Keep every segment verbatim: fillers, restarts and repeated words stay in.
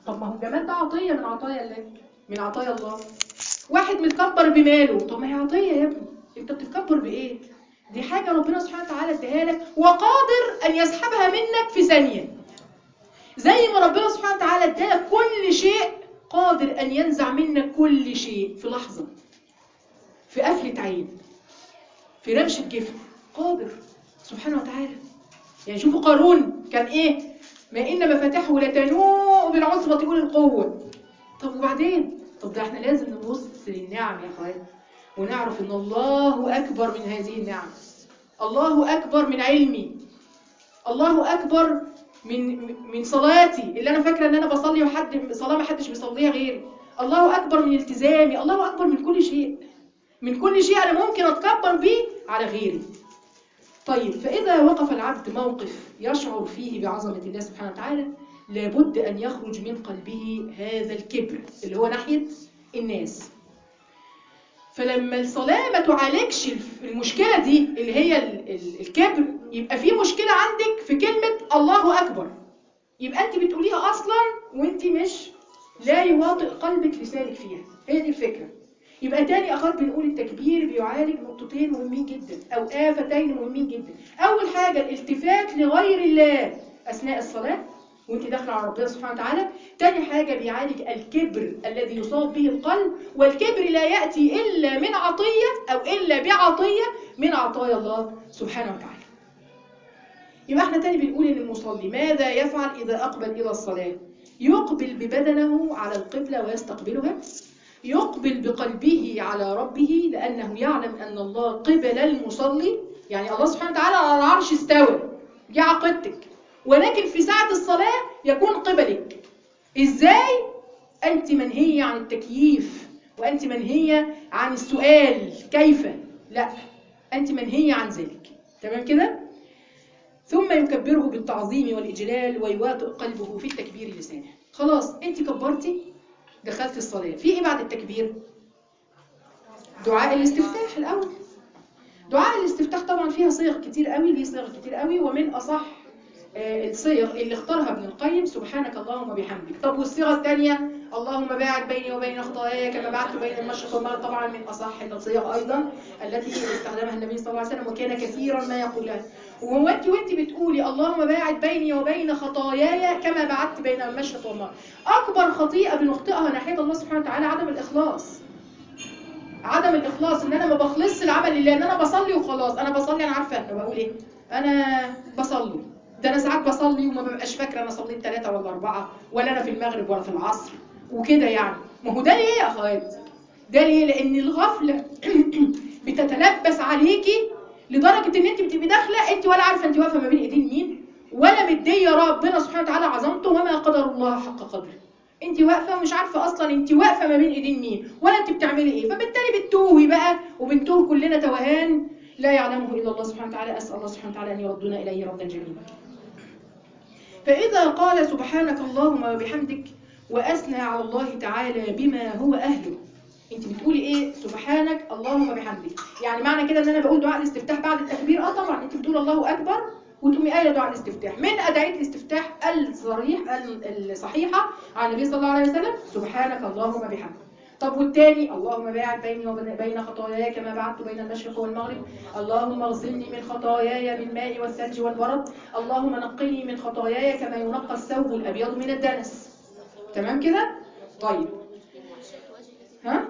طب ما هو الجمال ده عطيه من عطايا الله، من عطايا الله. واحد متكبر بماله، طب ما هي عطيه يا ابني، انت بتتكبر بايه؟ دي حاجه ربنا سبحانه وتعالى اداها لك، وقادر ان يسحبها منك في ثانيه. زي ما ربنا سبحانه وتعالى ادالك كل شيء، قادر ان ينزع منك كل شيء في لحظه، في قفله عين، في رمشه جفن، قادر سبحانه وتعالى. يعني شوفوا قارون كان ايه؟ ما ان مفاتحه لتنوء بالعصبه اولي القوه. طب وبعدين؟ طب ده احنا لازم نبص للنعم يا اخوات، ونعرف ان الله اكبر من هذه النعم. الله اكبر من علمي، الله اكبر من من صلاتي اللي انا فاكره ان انا بصلي وحد صلاه ما حدش بيصليها غيري. الله اكبر من التزامي، الله اكبر من كل شيء، من كل شيء انا ممكن اتكبر به على غيري. طيب، فاذا وقف العبد موقف يشعر فيه بعظمه الله سبحانه وتعالى، لابد ان يخرج من قلبه هذا الكبر اللي هو ناحيه الناس. فلما الصلاه ما تعالجش المشكله دي اللي هي الكبر، يبقى في مشكله عندك في كلمه الله اكبر، يبقى انت بتقوليها اصلا وانت مش لا يواطئ قلبك لسانك فيها. هي دي الفكره. يبقى تاني اخر بنقول التكبير بيعالج نقطتين مهمين جدا او آفتين مهمين جدا. اول حاجه الالتفات لغير الله اثناء الصلاه وانت داخله على ربنا سبحانه وتعالى. تاني حاجه بيعالج الكبر الذي يصاب به القلب، والكبر لا ياتي الا من عطيه او الا بعطيه من عطايا الله سبحانه وتعالى. يبقى احنا تاني بنقول ان المصلي ماذا يفعل اذا اقبل الى الصلاه؟ يقبل ببدنه على القبله ويستقبلها، يقبل بقلبه على ربه لانه يعلم ان الله قبل المصلي. يعني الله سبحانه وتعالى على العرش استوى، دي عقيدتك، ولكن في ساعه الصلاه يكون قبلك. ازاي؟ انت منهيه عن التكييف، وانت منهيه عن السؤال كيف، لا، انت منهيه عن ذلك. تمام كده؟ ثم يكبره بالتعظيم والإجلال ويواطئ قلبه في التكبير لسانه. خلاص انت كبرتي، دخلت الصلاة. في ايه بعد التكبير؟ دعاء الاستفتاح الأول. دعاء الاستفتاح طبعا فيها صيغ كتير قوي، ليه صيغ كتير قوي، ومن أصح الصيغ اللي اختارها ابن القيم سبحانك اللهم وبحمدك. طب والصيغه الثانيه اللهم باعد بيني وبين خطاياي كما بعدت بين المشرق والمغرب، طبعا من اصح الصيغ ايضا التي استخدمها النبي صلى الله عليه وسلم وكان كثيرا ما يقولها. وهو انت وانت بتقولي اللهم باعد بيني وبين خطاياي كما بعدت بين المشرق والمغرب، اكبر خطيئه بنخطئها ناحيه الله سبحانه وتعالى عدم الاخلاص. عدم الاخلاص ان انا ما بخلصش العمل لله، ان انا بصلي وخلاص. انا بصلي انا عارفه انا بقول ايه، انا بصلي. ده انا ساعات بصلي وما ببقاش فاكره انا صليت ثلاثه ولا اربعه، ولا انا في المغرب ولا في العصر وكده. يعني ما هو ده ليه يا اخوات؟ ده ليه؟ لان الغفله بتتلبس عليكي لدرجه ان انت بتبقي داخله انت ولا عارفه انت واقفه ما بين ايدين مين، ولا مديه ربنا سبحانه وتعالى عظمته وما قدر الله حق قدره. انت واقفه ومش عارفه اصلا انت واقفه ما بين ايدين مين، ولا انت بتعملي ايه. فبالتالي بتتوهي بقى، وبنتوه كلنا توهان لا يعلمه الا الله سبحانه وتعالى. اسال الله سبحانه وتعالى ان يردنا اليه ردا جميلا. فإذا قال سبحانك اللهم وبحمدك وأثنى على الله تعالى بما هو أهله. انت بتقولي ايه؟ سبحانك اللهم وبحمدك. يعني معنى كده ان انا بقول دعاء الاستفتاح بعد التكبير؟ اه طبعا انت بتقول الله اكبر وتقومي قايله دعاء الاستفتاح. من ادعيه الاستفتاح الصريح الصحيحه عن النبي صلى الله عليه وسلم سبحانك اللهم وبحمدك. طب والتاني اللهم باعد بيني وبين خطاياي كما بعدت بين المشرق والمغرب، اللهم اغسلني من خطاياي بالماء والثلج والبرد، اللهم نقني من خطاياي كما ينقى الثوب الابيض من الدنس. تمام كده؟ طيب ها؟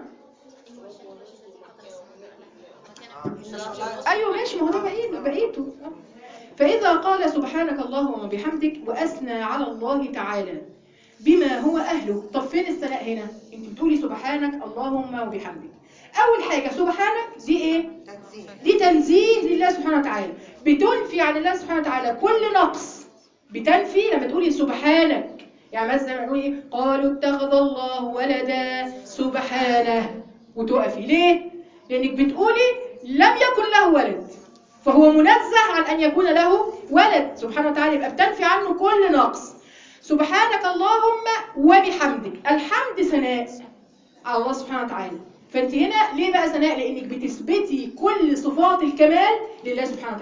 ايوه ماشي، ما هو ده بقيته بقيته. فاذا قال سبحانك اللهم وبحمدك واثنى على الله تعالى بما هو اهله. طب فين الثناء هنا؟ انت بتقولي سبحانك اللهم وبحمدك. اول حاجه سبحانك دي ايه؟ دي تنزيه لله سبحانه وتعالى، بتنفي عن الله سبحانه وتعالى كل نقص. بتنفي لما تقولي سبحانك. يعني مثلا نقول ايه؟ قالوا اتخذ الله ولدا سبحانه، وتقفي ليه؟ لانك بتقولي لم يكن له ولد، فهو منزه عن ان يكون له ولد سبحانه وتعالى، يبقى بتنفي عنه كل نقص. سبحانك اللهم وبحمدك، الحمد ثناء على الله سبحانه وتعالى. فانت هنا ليه بقى ثناء؟ لانك بتثبتي كل صفات الكمال لله سبحانه وتعالى.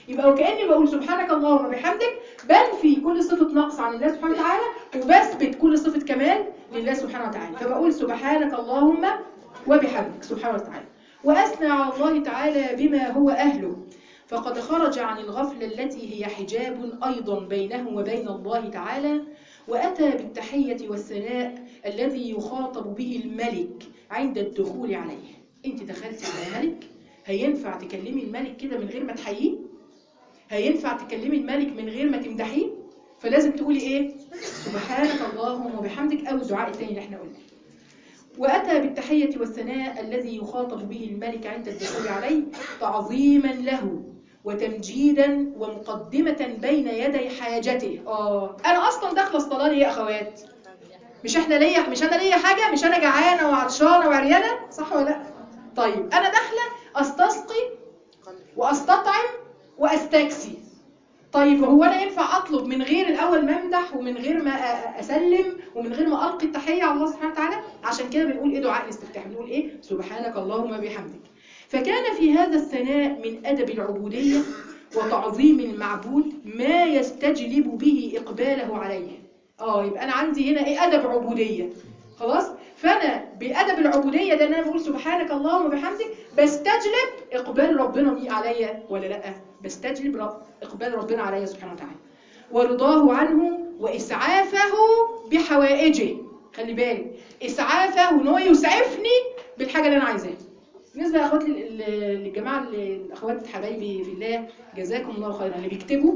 يبقى وكأني بقول سبحانك اللهم وبحمدك، بنفي كل صفة نقص عن الله سبحانه وتعالى وبثبت كل صفة كمال لله سبحانه وتعالى. فبقول سبحانك اللهم وبحمدك سبحانه وتعالى، وأثنى على الله تعالى بما هو أهله، فقد خرج عن الغفلة التي هي حجاب أيضا بينه وبين الله تعالى، وأتى بالتحية والثناء الذي يخاطب به الملك عند الدخول عليه. أنت دخلت على ملك، هينفع تكلمي الملك كده من غير ما تحييه؟ هينفع تكلمي الملك من غير ما تمدحيه؟ فلازم تقولي إيه؟ سبحانك اللهم وبحمدك، أو الدعاء الثاني اللي احنا قلنا. وأتى بالتحية والثناء الذي يخاطب به الملك عند الدخول عليه تعظيما له وتمجيدا ومقدمة بين يدي حاجته. آه أنا أصلا داخلة الصلاة ليه يا أخوات؟ مش احنا ليا مش أنا ليا حاجة؟ مش أنا جعانة وعطشانة وعريانة؟ صح ولا لأ؟ طيب أنا داخلة أستسقي وأستطعم وأستكسي. طيب هو أنا ينفع أطلب من غير الأول ما أمدح ومن غير ما أسلم ومن غير ما ألقي التحية على الله سبحانه وتعالى؟ عشان كده بنقول إيه دعاء الاستفتاح، بنقول إيه؟ سبحانك اللهم بحمدك. فكان في هذا الثناء من أدب العبودية وتعظيم المعبود ما يستجلب به إقباله عليه. آه يبقى أنا عندي هنا إيه؟ أدب عبودية. خلاص؟ فأنا بأدب العبودية ده إن أنا بقول سبحانك اللهم وبحمدك بستجلب إقبال ربنا عليا ولا لأ؟ بستجلب رب إقبال ربنا عليا سبحانه وتعالى ورضاه عنه وإسعافه بحوائجه. خلي بالك، إسعافه إن هو يسعفني بالحاجة اللي أنا عايزاها. بالنسبة لأخوات للجماعة الأخوات حبايبي في الله جزاكم الله خيرا اللي بيكتبوا،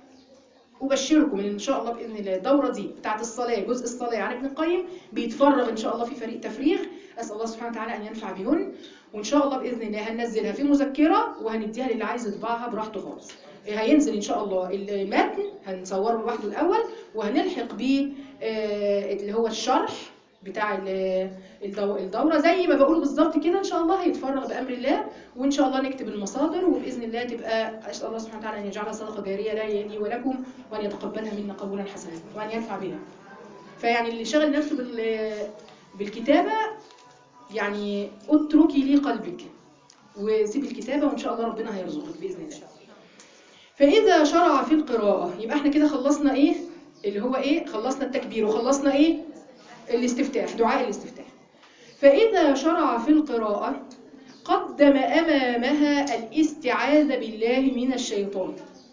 أبشركم إن شاء الله بإذن الله الدورة دي بتاعت الصلاة، جزء الصلاة عن ابن القيم بيتفرغ إن شاء الله في فريق تفريغ. أسأل الله سبحانه وتعالى أن ينفع بهن، وإن شاء الله بإذن الله هننزلها في مذكرة وهنديها للي عايز يطبعها براحته خالص. هينزل إن شاء الله المتن هنصوره لوحده الأول، وهنلحق بيه اللي هو الشرح بتاع الدورة زي ما بقوله بالظبط كده. إن شاء الله هيتفرغ بأمر الله، وإن شاء الله نكتب المصادر، وبإذن الله تبقى أسأل الله سبحانه وتعالى أن يجعلها صدقة جارية لي ولكم، وأن يتقبلها منا قبولا حسنا وأن ينفع بها. فيعني اللي شغل نفسه بالكتابة يعني اتركي لي قلبك وسيب الكتابة، وإن شاء الله ربنا هيرزقك بإذن الله. فإذا شرع في القراءة، يبقى احنا كده خلصنا إيه اللي هو إيه؟ خلصنا التكبير وخلصنا إيه؟ الاستفتاح، دعاء الاستفتاح. فإذا شرع في القراءة قدم أمامها الاستعاذة بالله من الشيطان.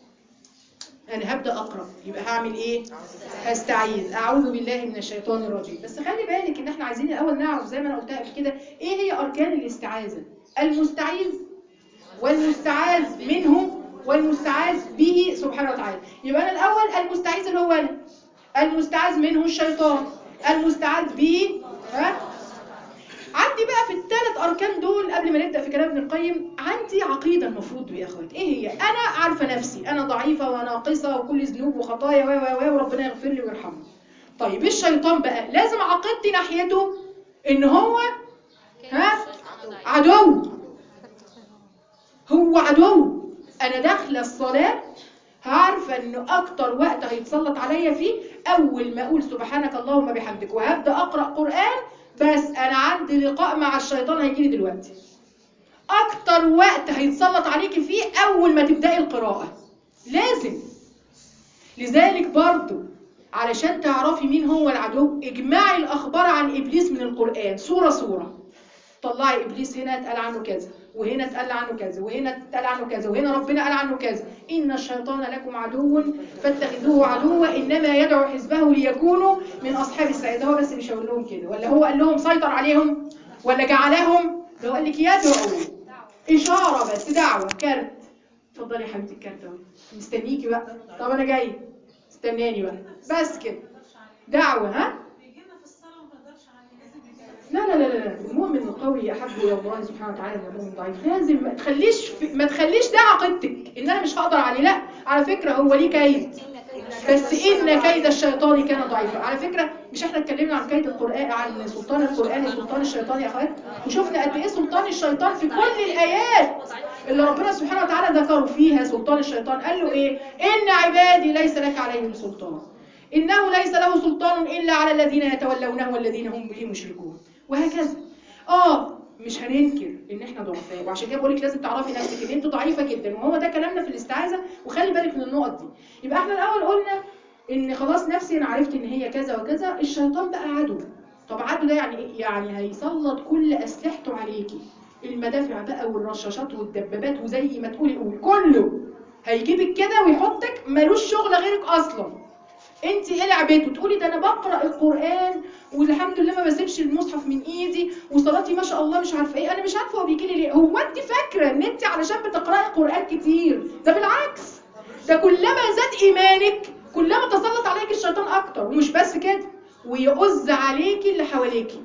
أنا هبدأ أقرأ، يبقى هعمل إيه؟ هستعيذ، أعوذ بالله من الشيطان الرجيم. بس خلي بالك إن إحنا عايزين الأول نعرف زي ما أنا قلتها قبل كده إيه هي أركان الاستعاذة. المستعيذ والمستعاذ منه والمستعاذ به سبحانه وتعالى. يبقى أنا الأول المستعيذ اللي هو أنا، المستعاذ منه الشيطان، المستعاذ به ها. عندي بقى في الثلاث أركان دول قبل ما نبدأ في كلام ابن القيم عندي عقيدة المفروض يا أخوات. إيه هي؟ أنا عارفة نفسي أنا ضعيفة وناقصة وكل ذنوب وخطايا و و وربنا يغفر لي ويرحمني. طيب الشيطان بقى لازم عقيدتي ناحيته إن هو ها عدو، هو عدو. أنا داخلة الصلاة عارفة إنه أكتر وقت هيتسلط عليا فيه أول ما أقول سبحانك اللهم بحمدك وهبدأ أقرأ قرآن، بس أنا عندي لقاء مع الشيطان هيجيلي دلوقتي. أكتر وقت هيتسلط عليكي فيه أول ما تبدأي القراءة، لازم. لذلك برضو علشان تعرفي مين هو العدو اجمعي الأخبار عن إبليس من القرآن صورة صورة. طلعي إبليس هنا اتقال عنه كذا، وهنا اتقال عنه كذا، وهنا اتقال عنه كذا، وهنا ربنا قال عنه كذا. إن الشيطان لكم عدو فاتخذوه عدوا إنما يدعو حزبه ليكونوا من أصحاب السعير. ده هو بس مش هقول لهم كده، ولا هو قال لهم سيطر عليهم، ولا جعلهم؟ ده هو قال لك يدعو، إشارة بس، دعوة، كارت. اتفضلي يا حبيبتي الكارت اهو، مستنيكي بقى. طب أنا جاي، استناني بقى، بس كده دعوة. ها؟ لا لا لا لا المؤمن القوي احب الى الله سبحانه وتعالى من المؤمن الضعيف. لازم ما تخليش ما تخليش ده عقيدتك ان انا مش هقدر عليه. لا، على فكره هو ليه كيد، بس ان كيد الشيطان كان ضعيفا. على فكره مش احنا اتكلمنا عن كيد القران، عن سلطان القران وسلطان الشيطان يا اخوات، وشفنا قد ايه سلطان الشيطان في كل الايات اللي ربنا سبحانه وتعالى ذكروا فيها سلطان الشيطان. قال له ايه؟ ان عبادي ليس لك عليهم سلطان، انه ليس له سلطان الا على الذين يتولونه والذين هم به مشركون، وهكذا. اه مش هننكر ان احنا ضعفاء، وعشان كده بقول لك لازم تعرفي نفسك ان انت ضعيفه جدا، وهو ده كلامنا في الاستعاذه، وخلي بالك من النقط دي. يبقى احنا الاول قلنا ان خلاص نفسي انا عرفت ان هي كذا وكذا. الشيطان بقى عدو. طب عدو ده يعني ايه؟ يعني هيسلط كل اسلحته عليكي، المدافع بقى والرشاشات والدبابات وزي ما تقولي قول كله هيجيبك كده ويحطك ملوش شغل غيرك اصلا. انت ايه لعبته؟ تقولي ده انا بقرا القران والحمد لله ما بسيبش المصحف من ايدي وصلاتي ما شاء الله مش عارفه ايه. انا مش عارفه هو بيجي لي ليه. هو انت فاكره ان انت علشان بتقراي القران كتير؟ ده بالعكس، ده كلما زاد ايمانك كلما تسلط عليك الشيطان اكتر. ومش بس كده، ويؤذ عليكي اللي حواليكي.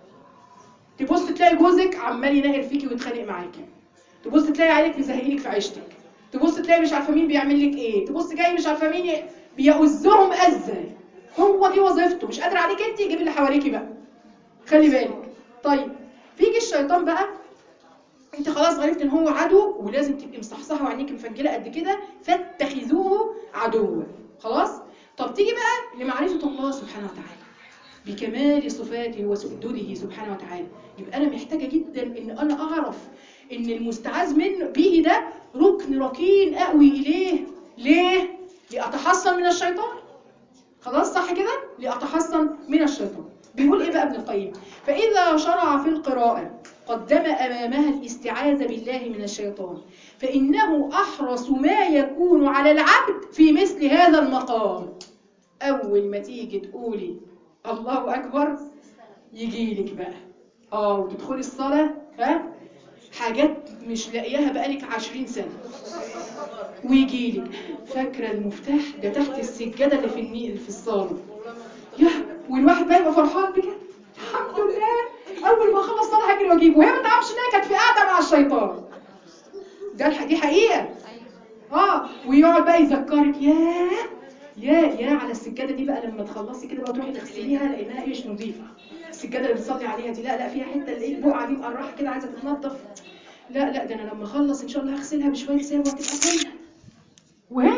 تبص تلاقي جوزك عمال ينقل فيكي ويتخانق معاكي، تبص تلاقي عيالك مزهقينك في عيشتك، تبص تلاقي مش عارفه مين بيعمل لك ايه، تبص جاي مش عارفه مين ي... بيؤذهم اذى. هو دي وظيفته، مش قادر عليك انت، يجيب اللي حواليكي بقى. خلي بالك. طيب فيجي الشيطان بقى، انت خلاص عرفت ان هو عدو ولازم تبقي مصحصحه وعينيك مفجله قد كده، فاتخذوه عدوا. خلاص. طب تيجي بقى لمعرفه الله سبحانه وتعالى بكمال صفاته وسؤدده سبحانه وتعالى. يبقى انا محتاجه جدا ان انا اعرف ان المستعاذ منه به ده ركن ركين اقوي اليه. ليه؟ لاتحصن من الشيطان. خلاص صح كده؟ لاتحصن من الشيطان. بيقول ايه بقى ابن القيم؟ فاذا شرع في القراءه قدم امامها الاستعاذه بالله من الشيطان، فانه احرص ما يكون على العبد في مثل هذا المقام. اول ما تيجي تقولي الله اكبر يجيلك بقى اه وتدخلي الصلاه ها حاجات مش لاقياها بقالك عشرين سنه، ويجيلك فاكره المفتاح ده تحت السجاده اللي في النيل في الصاله. يا والواحد بقى يبقى فرحان بكده، الحمد لله اول ما اخلص الصلاه هجري واجيبه، وهي ما تعرفش انها كانت في قاعده مع الشيطان. ده دي حقيقه. اه ويقعد بقى يذكرك يا يا يا على السجاده دي بقى لما تخلصي كده بقى تروحي تغسليها لانها ايش نظيفه. السجاده اللي بتصلي عليها دي لا لا فيها حته اللي البقعه دي مقرحه كده عايزه تتنضف. لا لا ده انا لما اخلص ان شاء الله هغسلها بشويه سوا وتبقى فل. وهي